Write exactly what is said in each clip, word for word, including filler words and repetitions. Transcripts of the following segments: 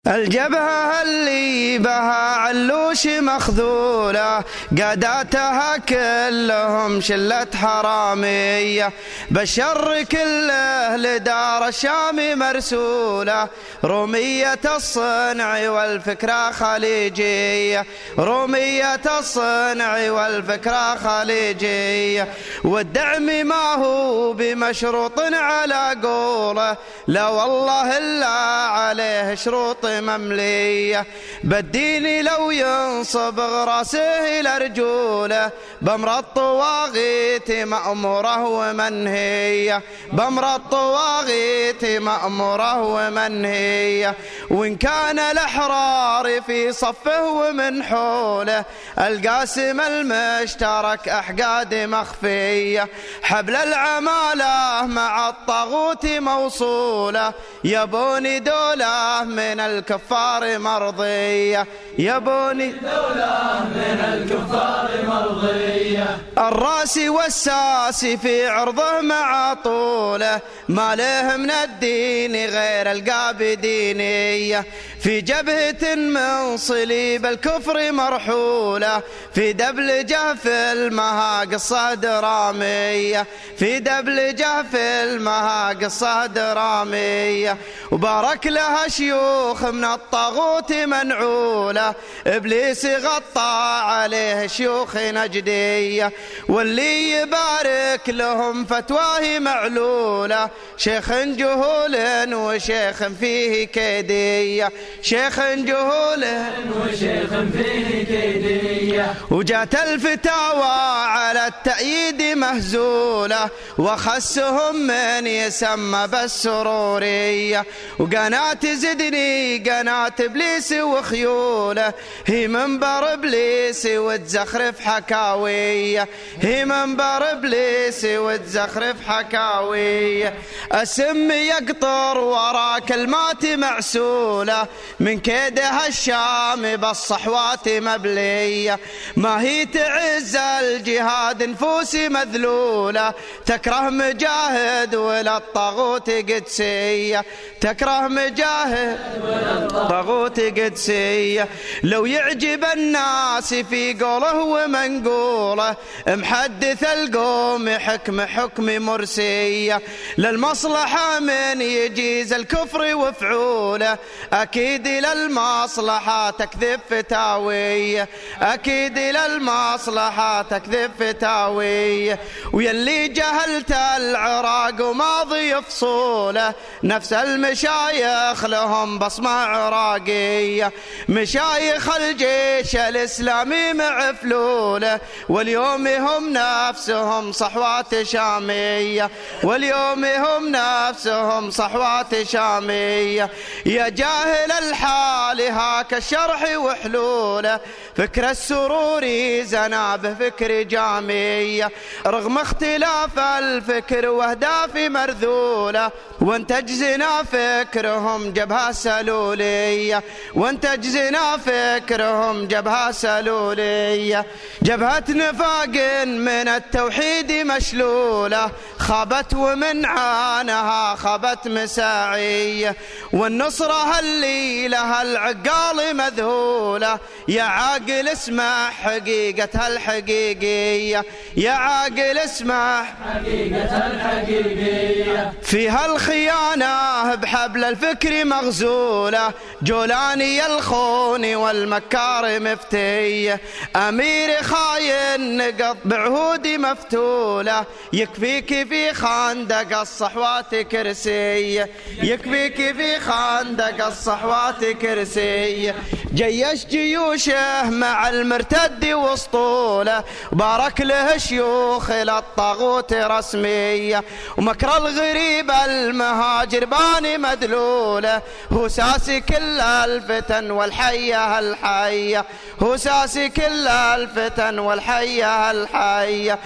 الجبهة اللي بها علوش مخذولة، قاداتها كلهم شلة حرامية، بالشر كله لدار الشام مرسولة، رومية الصنع والفكرة خليجية، رومية الصنع والفكرة خليجية، والدعم ما هو بمشروط على قوله، لا والله إلا عليه شروط مملية، بالدين لو ينصب راسه لرجوله، بأمر الطواغيت مأموره ومنهية، بأمر الطواغيت مأموره ومنهية، وإن كان الأحرار في صفه ومن حوله، القاسم المشترك أحقاد مخفية، حبل العمالة مع الطاغوت موصولة، يبوني دولة من الكفار مرضية، يبوني دولة من الكفار مرضية، الراس والساس في عرضه مع طوله، ما له من الدين غير القاب دينية، في جبهة من صليب الكفر مرحولة، في دبلجه في المهاقصة درامية، في دبلجه في المهاقصة درامية، وبارك لها شيوخ من الطاغوت منعولة، إبليس غطى عليه شيوخ نجدية، واللي يبارك لهم فتواه معلولة، شيخ جهول وشيخ فيه كيدية، شيخ جهول وشيخ فيه كيدية، وجات الفتاوى على التأييد مهزولة، وخسهم من يسمى بالسرورية، وقناة زدني قناة إبليس وخيوله، هي منبر إبليس وتزخرف حكاوية، هي منبر إبليس وتزخرف حكاوية، السم يقطر ورا كلمات معسولة، من كيدها الشام بالصحوات مبلية، ما هي تعز الجهاد نفوس مذلولة، تكره مجاهد ولا الطاغوت قدسية، تكره مجاهد ولا الطاغوت قدسية، لو يعجب الناس في قوله ومنقوله، محدث القوم حكم حكم مرسية، للمصلحة من يجيز الكفر وفعوله، أكيد للمصلحة تكذب فتاوية، أكيد للمصلحة تكذب فتاوية، ويلي جهلت العراق وماضي فصوله، نفس المشايخ لهم بصمة عراقية، مشايخ الجيش الإسلامي معفلوله، واليوم هم نفسهم صحوات شامية، واليوم هم نفسهم صحوات شامية، يا جاهل الحال هاك الشرح وحلوله، فكر السروري زنابه فكر جامية، رغم اختلاف الفكر واهداف مرذولة، وانتج زنا فكرهم جبهة سلولية، وانتج زنا فكرهم جبهة سلولية، جبهة نفاق من التوحيد مشلولة، خابت ومن عانها خابت مساعية، والنصرة اللي لها العقال مذهولة، يا عاقل اسمع حقيقتها الحقيقية، يا عاقل اسمع حقيقتها الحقيقية، فيها الخيانة بحبل الفكر مغزولة، جولاني الخون والمكار مفتية، أمير خاين نقض بعهودي مفتولة، يكفيك في خندق الصحوات كرسية، يكفيك في خندق الصحوات كرسية، جيش جيوشه مع المرتد وسطوله، بارك له شيوخ للطاغوت رسمية، ومكر الغريب المهاجر باني مدلوله، هو ساسي كل الفتن والحية الحية، هو ساسي كل الفتن والحية الحية،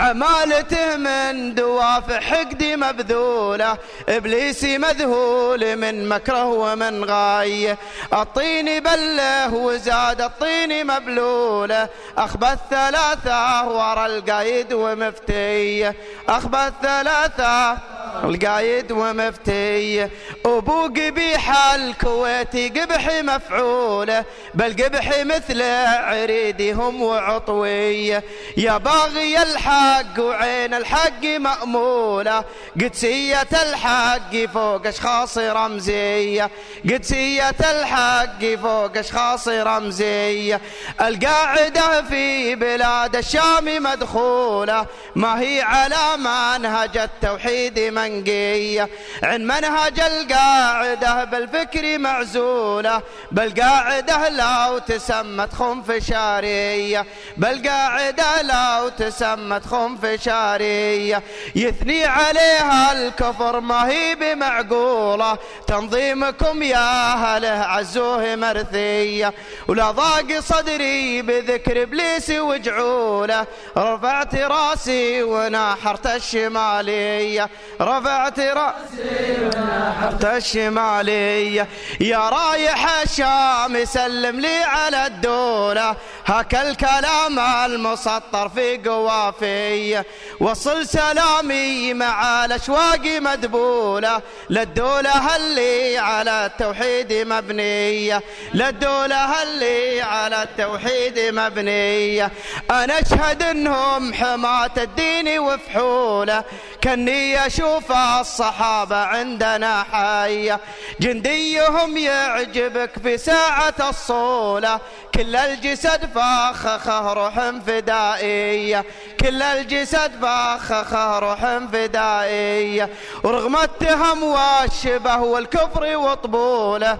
عمالته من دوافع حقدي مبذولة، إبليس مذهول من مكره ومن غاية، الطين بله وزاد الطين مبلولة، أخبى الثلاثة ورا القايد ومفتية، أخبى الثلاثة القايد ومفتي. أبو قبيح الكويتي قبح مفعولة، بل قبح مثل عريدهم وعطوية. يا باغي الحق وعين الحق مأمولة، قدسية الحق فوق أشخاص رمزية، قدسية الحق فوق أشخاص رمزية. القاعدة في بلاد الشام مدخولة، ما هي على منهج التوحيد منقية. عن منهج القاعدة بالفكر معزولة، بل قاعدة لو تسمت خنفشارية، بل قاعدة لو تسمت خنفشارية. يثني عليها الكفر ما هي بمعقولة، تنظيمكم يا أهله عزوه مرثية. ولا ضاق صدري بذكر إبليس وجعوله، رفعت راسي وناحرت الشمالية، رفعت راسي وناحرت الشمالية. يا رايح الشام سلم لي على الدولة، هاك الكلام المسطر في قوافية. وصل سلامي مع الأشواق مدبولة، للدولة اللي على التوحيد مبنية، للدولة اللي على التوحيد مبنية. أنا أشهد إنهم حماة الدين وفحولة، كني أشوف الصحابة عندنا حية. جنديهم يعجبك في ساعة الصولة، كل الجسد فخخه روح فدائية، كل الجسد فخخه روح فدائية. ورغم التهم والشبه والكفر وطبوله،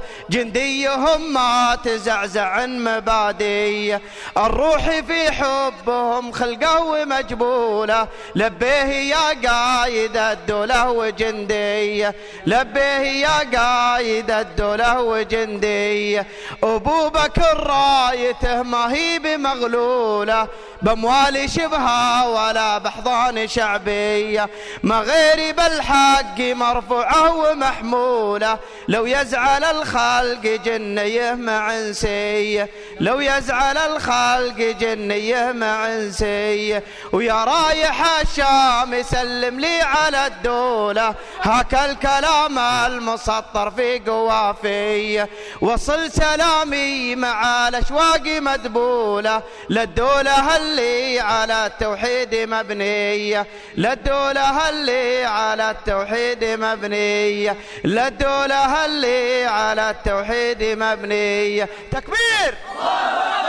جنديهم ما تزعزع عن مبادئه. الروح في حبهم خلقه ومجبوله، لبيه يا قايد الدولة وجندية، لبيه يا قايد الدولة وجندية. أبو بكر رايته ما هي بمغلولة، بأموال شبهة ولا بحضان شعبية. مغيرب الحق مرفوعة ومحمولة، لو يزعل الخلق جنيه مع انسيه، لو يزعل الخلق جنيه مع انسيه. ويا رايح الشام سلم لي على الدولة، هاك الكلام المسطر في قوافية. وصل سلامي مع الأشواق مدبولة، للدولة اللي على التوحيد مبنية، للدولة اللي على التوحيد مبنية، للدولة اللي على التوحيد مبنية. تكبير.